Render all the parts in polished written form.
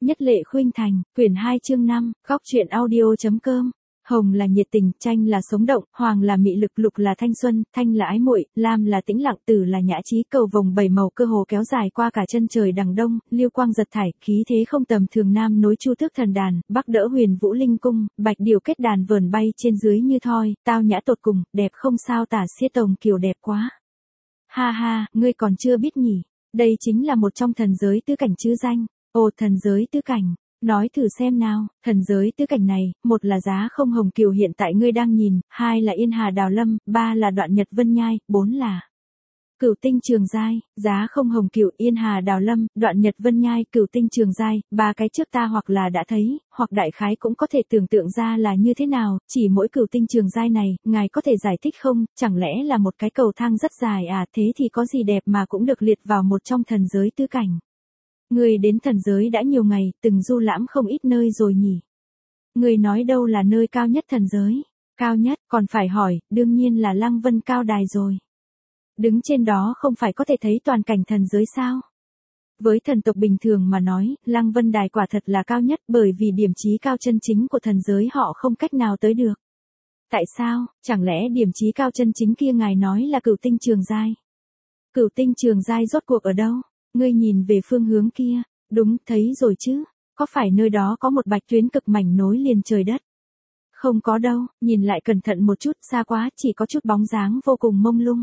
Nhất Lệ Khuynh Thành, quyển 2 chương 5, góc truyện audio.com. Hồng là nhiệt tình, Tranh là sống động, Hoàng là mị lực, Lục là thanh xuân, Thanh là ái muội, Lam là tĩnh lặng, Tử là nhã trí. Cầu vồng bảy màu cơ hồ kéo dài qua cả chân trời đằng đông, Liêu quang giật thải, khí thế không tầm thường. Nam nối Chu Tước thần đàn, Bắc đỡ Huyền Vũ linh cung, Bạch điều kết đàn vờn bay trên dưới như thoi, tao nhã tột cùng, đẹp không sao tả xiết. Tổng Kiều đẹp quá. Ha ha, ngươi còn chưa biết nhỉ? Đây chính là một trong thần giới tứ cảnh chứ danh. Ồ, thần giới tứ cảnh. Nói thử xem nào, thần giới tứ cảnh này, một là Giá Không Hồng Kiều hiện tại ngươi đang nhìn, hai là Yên Hà Đào Lâm, ba là Đoạn Nhật Vân Nhai, bốn là Cửu Tinh Trường Giai. Giá Không Hồng Kiều, Yên Hà Đào Lâm, Đoạn Nhật Vân Nhai, Cửu Tinh Trường Giai, ba cái trước ta hoặc là đã thấy, hoặc đại khái cũng có thể tưởng tượng ra là như thế nào, chỉ mỗi Cửu Tinh Trường Giai này, ngài có thể giải thích không, chẳng lẽ là một cái cầu thang rất dài à? Thế thì có gì đẹp mà cũng được liệt vào một trong thần giới tứ cảnh. Người đến thần giới đã nhiều ngày, từng du lãm không ít nơi rồi nhỉ? Người nói đâu là nơi cao nhất thần giới? Cao nhất, còn phải hỏi, đương nhiên là Lăng Vân Cao Đài rồi. Đứng trên đó không phải có thể thấy toàn cảnh thần giới sao? Với thần tộc bình thường mà nói, Lăng Vân Đài quả thật là cao nhất, bởi vì điểm chí cao chân chính của thần giới họ không cách nào tới được. Tại sao? Chẳng lẽ điểm chí cao chân chính kia ngài nói là Cửu Tinh Trường Giai? Cửu Tinh Trường Giai rốt cuộc ở đâu? Ngươi nhìn về phương hướng kia, đúng, thấy rồi chứ, có phải nơi đó có một bạch tuyến cực mảnh nối liền trời đất? Không có đâu, nhìn lại cẩn thận một chút, xa quá, chỉ có chút bóng dáng vô cùng mông lung.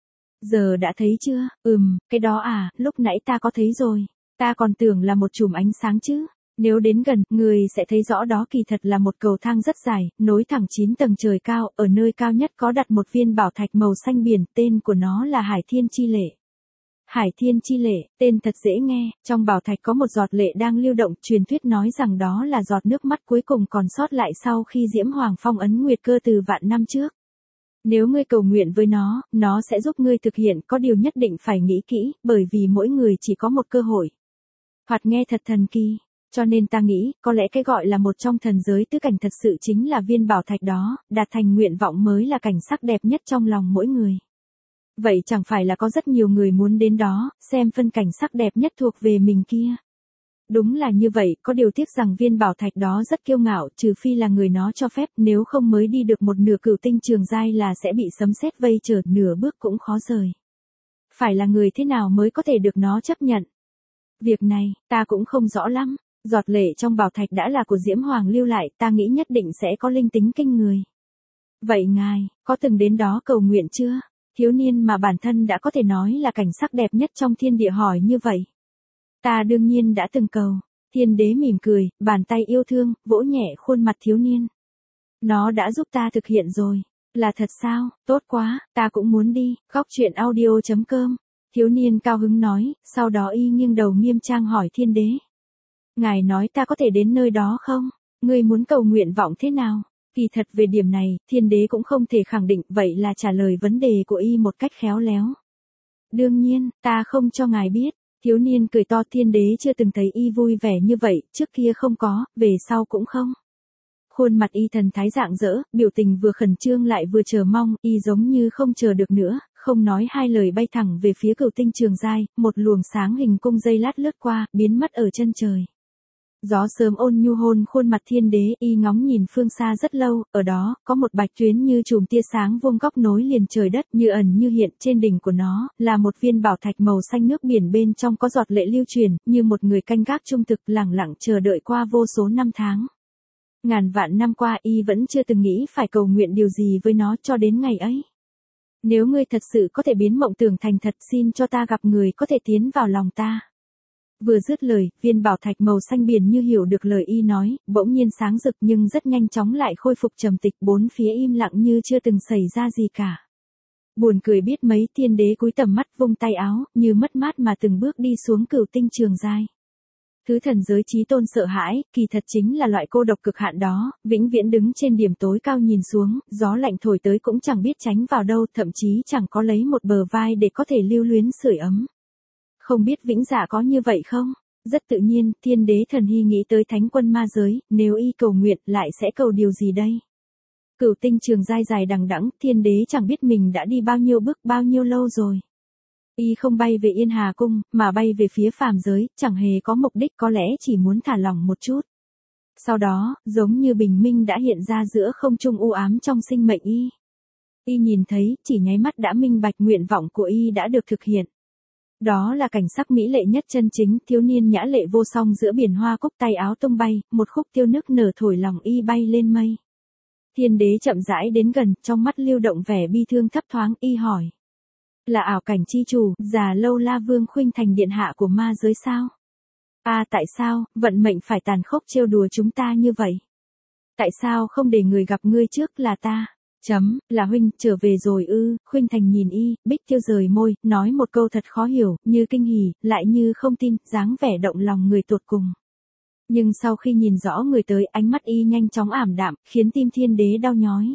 Giờ đã thấy chưa? Cái đó à, lúc nãy ta có thấy rồi, ta còn tưởng là một chùm ánh sáng chứ. Nếu đến gần, người sẽ thấy rõ đó kỳ thật là một cầu thang rất dài, nối thẳng 9 tầng trời cao, ở nơi cao nhất có đặt một viên bảo thạch màu xanh biển, tên của nó là Hải Thiên Chi Lệ. Hải Thiên Chi Lệ, tên thật dễ nghe, trong bảo thạch có một giọt lệ đang lưu động, truyền thuyết nói rằng đó là giọt nước mắt cuối cùng còn sót lại sau khi Diễm Hoàng phong ấn Nguyệt Cơ từ vạn năm trước. Nếu ngươi cầu nguyện với nó sẽ giúp ngươi thực hiện, có điều nhất định phải nghĩ kỹ, bởi vì mỗi người chỉ có một cơ hội. Hoạt nghe thật thần kỳ, cho nên ta nghĩ, có lẽ cái gọi là một trong thần giới tứ cảnh thật sự chính là viên bảo thạch đó, đạt thành nguyện vọng mới là cảnh sắc đẹp nhất trong lòng mỗi người. Vậy chẳng phải là có rất nhiều người muốn đến đó, xem phân cảnh sắc đẹp nhất thuộc về mình kia. Đúng là như vậy, có điều tiếc rằng viên bảo thạch đó rất kiêu ngạo, trừ phi là người nó cho phép, nếu không mới đi được một nửa Cửu Tinh Trường Giai là sẽ bị sấm sét vây trở, nửa bước cũng khó rời. Phải là người thế nào mới có thể được nó chấp nhận? Việc này, ta cũng không rõ lắm, giọt lệ trong bảo thạch đã là của Diễm Hoàng lưu lại, ta nghĩ nhất định sẽ có linh tính kinh người. Vậy ngài, có từng đến đó cầu nguyện chưa? Thiếu niên mà bản thân đã có thể nói là cảnh sắc đẹp nhất trong thiên địa hỏi như vậy. Ta đương nhiên đã từng cầu. Thiên đế mỉm cười, bàn tay yêu thương, vỗ nhẹ khuôn mặt thiếu niên. Nó đã giúp ta thực hiện rồi. Là thật sao? Tốt quá, ta cũng muốn đi. Góc truyện audio.com. Thiếu niên cao hứng nói, sau đó y nghiêng đầu nghiêm trang hỏi thiên đế. Ngài nói ta có thể đến nơi đó không? Ngươi muốn cầu nguyện vọng thế nào? Kỳ thật về điểm này, thiên đế cũng không thể khẳng định, vậy là trả lời vấn đề của y một cách khéo léo. Đương nhiên, ta không cho ngài biết. Thiếu niên cười to, thiên đế chưa từng thấy y vui vẻ như vậy, trước kia không có, về sau cũng không. Khuôn mặt y thần thái rạng rỡ, biểu tình vừa khẩn trương lại vừa chờ mong, y giống như không chờ được nữa, không nói hai lời bay thẳng về phía Cửu Tinh Trường Giai, một luồng sáng hình cung dây lát lướt qua, biến mất ở chân trời. Gió sớm ôn nhu hôn khuôn mặt thiên đế, y ngóng nhìn phương xa rất lâu, ở đó, có một bạch tuyến như chùm tia sáng vuông góc nối liền trời đất, như ẩn như hiện, trên đỉnh của nó, là một viên bảo thạch màu xanh nước biển, bên trong có giọt lệ lưu truyền, như một người canh gác trung thực, lẳng lặng chờ đợi qua vô số năm tháng. Ngàn vạn năm qua y vẫn chưa từng nghĩ phải cầu nguyện điều gì với nó cho đến ngày ấy. Nếu ngươi thật sự có thể biến mộng tưởng thành thật, xin cho ta gặp người có thể tiến vào lòng ta. Vừa dứt lời, viên bảo thạch màu xanh biển như hiểu được lời y nói, bỗng nhiên sáng rực nhưng rất nhanh chóng lại khôi phục trầm tịch, bốn phía im lặng như chưa từng xảy ra gì cả. Buồn cười biết mấy, thiên đế cúi tầm mắt vung tay áo, như mất mát mà từng bước đi xuống Cửu Tinh Trường Giai. Thứ thần giới chí tôn sợ hãi, kỳ thật chính là loại cô độc cực hạn đó, vĩnh viễn đứng trên điểm tối cao nhìn xuống, gió lạnh thổi tới cũng chẳng biết tránh vào đâu, thậm chí chẳng có lấy một bờ vai để có thể lưu luyến sưởi ấm. Không biết vĩnh dạ có như vậy không? Rất tự nhiên, thiên đế thần hy nghĩ tới thánh quân ma giới, nếu y cầu nguyện lại sẽ cầu điều gì đây? Cửu Tinh Trường Giai dài đằng đẵng, thiên đế chẳng biết mình đã đi bao nhiêu bước bao nhiêu lâu rồi. Y không bay về Yên Hà Cung, mà bay về phía phàm giới, chẳng hề có mục đích, có lẽ chỉ muốn thả lỏng một chút. Sau đó, giống như bình minh đã hiện ra giữa không trung u ám trong sinh mệnh Y. Y nhìn thấy, chỉ nháy mắt đã minh bạch nguyện vọng của Y đã được thực hiện. Đó là cảnh sắc mỹ lệ nhất chân chính, thiếu niên nhã lệ vô song giữa biển hoa cúc, tay áo tung bay, một khúc tiêu nức nở thổi lòng Y bay lên mây. Thiên đế chậm rãi đến gần, trong mắt lưu động vẻ bi thương thấp thoáng. Y hỏi: là ảo cảnh chi chủ, già Lâu La Vương Khuynh Thành điện hạ của ma giới sao? Tại sao, vận mệnh phải tàn khốc trêu đùa chúng ta như vậy? Tại sao không để người gặp ngươi trước là ta? Là huynh, trở về rồi ư? Khuynh Thành nhìn Y, Bích Tiêu rời môi, nói một câu thật khó hiểu, như kinh hỉ, lại như không tin, dáng vẻ động lòng người tột cùng. Nhưng sau khi nhìn rõ người tới, ánh mắt Y nhanh chóng ảm đạm, khiến tim thiên đế đau nhói.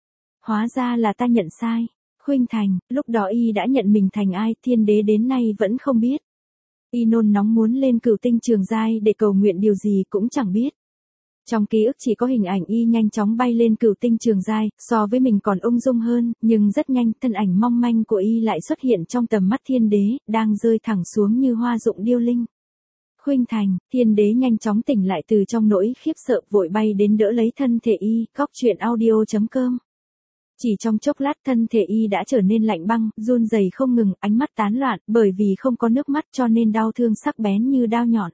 Hóa ra là ta nhận sai. Khuynh Thành, lúc đó Y đã nhận mình thành ai, thiên đế đến nay vẫn không biết. Y nôn nóng muốn lên Cửu Tinh Trường Giai để cầu nguyện điều gì cũng chẳng biết. Trong ký ức chỉ có hình ảnh Y nhanh chóng bay lên Cửu Tinh Trường Giai, so với mình còn ung dung hơn, nhưng rất nhanh, thân ảnh mong manh của Y lại xuất hiện trong tầm mắt thiên đế, đang rơi thẳng xuống như hoa rụng điêu linh. Khuynh Thành, thiên đế nhanh chóng tỉnh lại từ trong nỗi khiếp sợ, vội bay đến đỡ lấy thân thể Y. Góc truyện audio.com. Chỉ trong chốc lát thân thể Y đã trở nên lạnh băng, run rẩy không ngừng, ánh mắt tán loạn, bởi vì không có nước mắt cho nên đau thương sắc bén như đao nhọn.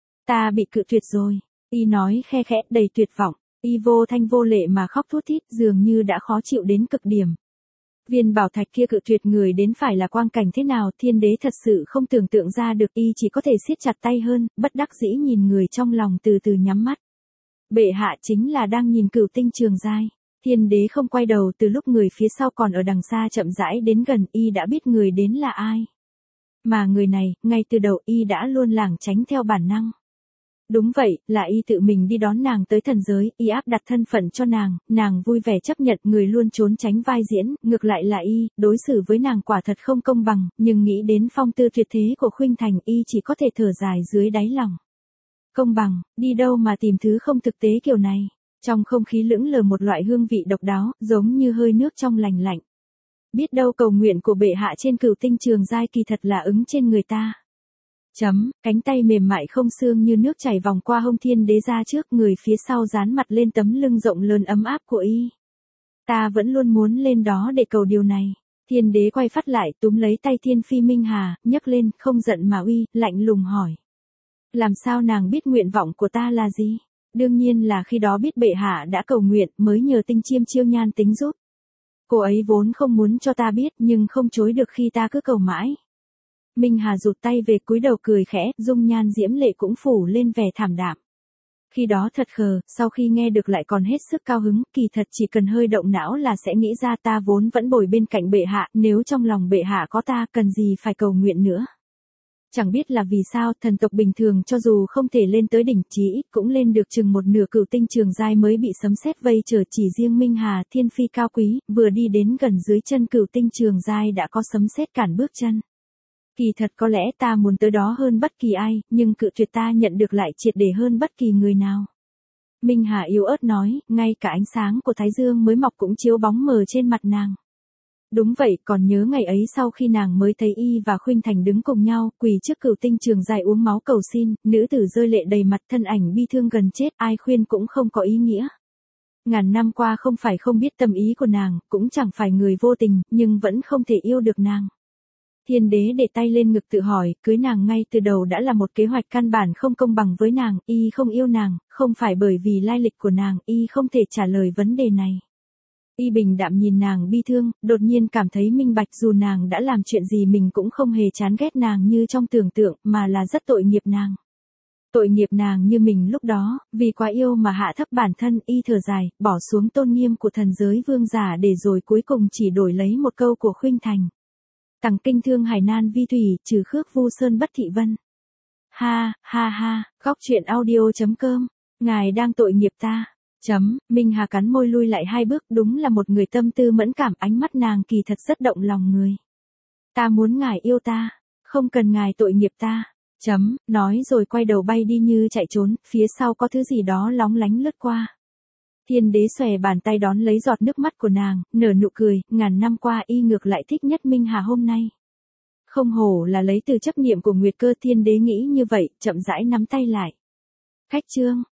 Ta bị cự tuyệt rồi. Y nói khe khẽ, đầy tuyệt vọng. Y vô thanh vô lệ mà khóc thút thít, dường như đã khó chịu đến cực điểm. Viên bảo thạch kia cự tuyệt người đến phải là quang cảnh thế nào, thiên đế thật sự không tưởng tượng ra được. Y chỉ có thể siết chặt tay hơn, bất đắc dĩ nhìn người trong lòng từ từ nhắm mắt. Bệ hạ chính là đang nhìn Cửu Tinh Trường Giai. Thiên đế không quay đầu từ lúc người phía sau còn ở đằng xa chậm rãi đến gần. Y đã biết người đến là ai. Mà người này, ngay từ đầu Y đã luôn lảng tránh theo bản năng. Đúng vậy, là Y tự mình đi đón nàng tới thần giới, Y áp đặt thân phận cho nàng vui vẻ chấp nhận, người luôn trốn tránh vai diễn, ngược lại là Y, đối xử với nàng quả thật không công bằng, nhưng nghĩ đến phong tư tuyệt thế của Khuynh Thành, Y chỉ có thể thở dài dưới đáy lòng. Công bằng, đi đâu mà tìm thứ không thực tế kiểu này. Trong không khí lững lờ một loại hương vị độc đáo, giống như hơi nước trong lành lạnh. Biết đâu cầu nguyện của bệ hạ trên Cửu Tinh Trường Giai kỳ thật là ứng trên người ta. Cánh tay mềm mại không xương như nước chảy vòng qua hông thiên đế ra trước, người phía sau dán mặt lên tấm lưng rộng lớn ấm áp của Y. Ta vẫn luôn muốn lên đó để cầu điều này. Thiên đế quay phát lại, túm lấy tay Thiên Phi Minh Hà, nhấc lên, không giận mà uy, lạnh lùng hỏi. Làm sao nàng biết nguyện vọng của ta là gì? Đương nhiên là khi đó biết bệ hạ đã cầu nguyện, mới nhờ Tinh Chiêm Chiêu Nhan tính giúp. Cô ấy vốn không muốn cho ta biết, nhưng không chối được khi ta cứ cầu mãi. Minh Hà rụt tay về, cúi đầu cười khẽ, dung nhan diễm lệ cũng phủ lên vẻ thảm đạm. Khi đó thật khờ, sau khi nghe được lại còn hết sức cao hứng, kỳ thật chỉ cần hơi động não là sẽ nghĩ ra ta vốn vẫn bồi bên cạnh bệ hạ, nếu trong lòng bệ hạ có ta, cần gì phải cầu nguyện nữa. Chẳng biết là vì sao, thần tộc bình thường cho dù không thể lên tới đỉnh, chí ít cũng lên được chừng một nửa Cửu Tinh Trường Giai mới bị sấm sét vây trở, chỉ riêng Minh Hà, thiên phi cao quý, vừa đi đến gần dưới chân Cửu Tinh Trường Giai đã có sấm sét cản bước chân. Kỳ thật có lẽ ta muốn tới đó hơn bất kỳ ai, nhưng cự tuyệt ta nhận được lại triệt để hơn bất kỳ người nào. Minh Hà yếu ớt nói, ngay cả ánh sáng của Thái Dương mới mọc cũng chiếu bóng mờ trên mặt nàng. Đúng vậy, còn nhớ ngày ấy sau khi nàng mới thấy Y và Khuynh Thành đứng cùng nhau, quỳ trước Cửu Tinh Trường Giai uống máu cầu xin, nữ tử rơi lệ đầy mặt, thân ảnh bi thương gần chết, ai khuyên cũng không có ý nghĩa. Ngàn năm qua không phải không biết tâm ý của nàng, cũng chẳng phải người vô tình, nhưng vẫn không thể yêu được nàng. Thiên đế để tay lên ngực tự hỏi, cưới nàng ngay từ đầu đã là một kế hoạch căn bản không công bằng với nàng, Y không yêu nàng, không phải bởi vì lai lịch của nàng, Y không thể trả lời vấn đề này. Y bình đạm nhìn nàng bi thương, đột nhiên cảm thấy minh bạch, dù nàng đã làm chuyện gì mình cũng không hề chán ghét nàng như trong tưởng tượng, mà là rất tội nghiệp nàng. Tội nghiệp nàng như mình lúc đó, vì quá yêu mà hạ thấp bản thân. Y thở dài, bỏ xuống tôn nghiêm của thần giới vương giả để rồi cuối cùng chỉ đổi lấy một câu của Khuynh Thành. Tằng kinh thương hải nan vi thủy, trừ khước vu sơn bất thị vân. Ha, ha ha, góc truyện audio.com, ngài đang tội nghiệp ta. Minh Hà cắn môi lui lại 2 bước, đúng là một người tâm tư mẫn cảm, ánh mắt nàng kỳ thật rất động lòng người. Ta muốn ngài yêu ta, không cần ngài tội nghiệp ta. Nói rồi quay đầu bay đi như chạy trốn, phía sau có thứ gì đó lóng lánh lướt qua. Thiên đế xòe bàn tay đón lấy giọt nước mắt của nàng, nở nụ cười, ngàn năm qua Y ngược lại thích nhất Minh Hà hôm nay. không hổ là lấy từ chấp niệm của Nguyệt Cơ, Thiên Đế nghĩ như vậy, chậm rãi nắm tay lại. Khách trương,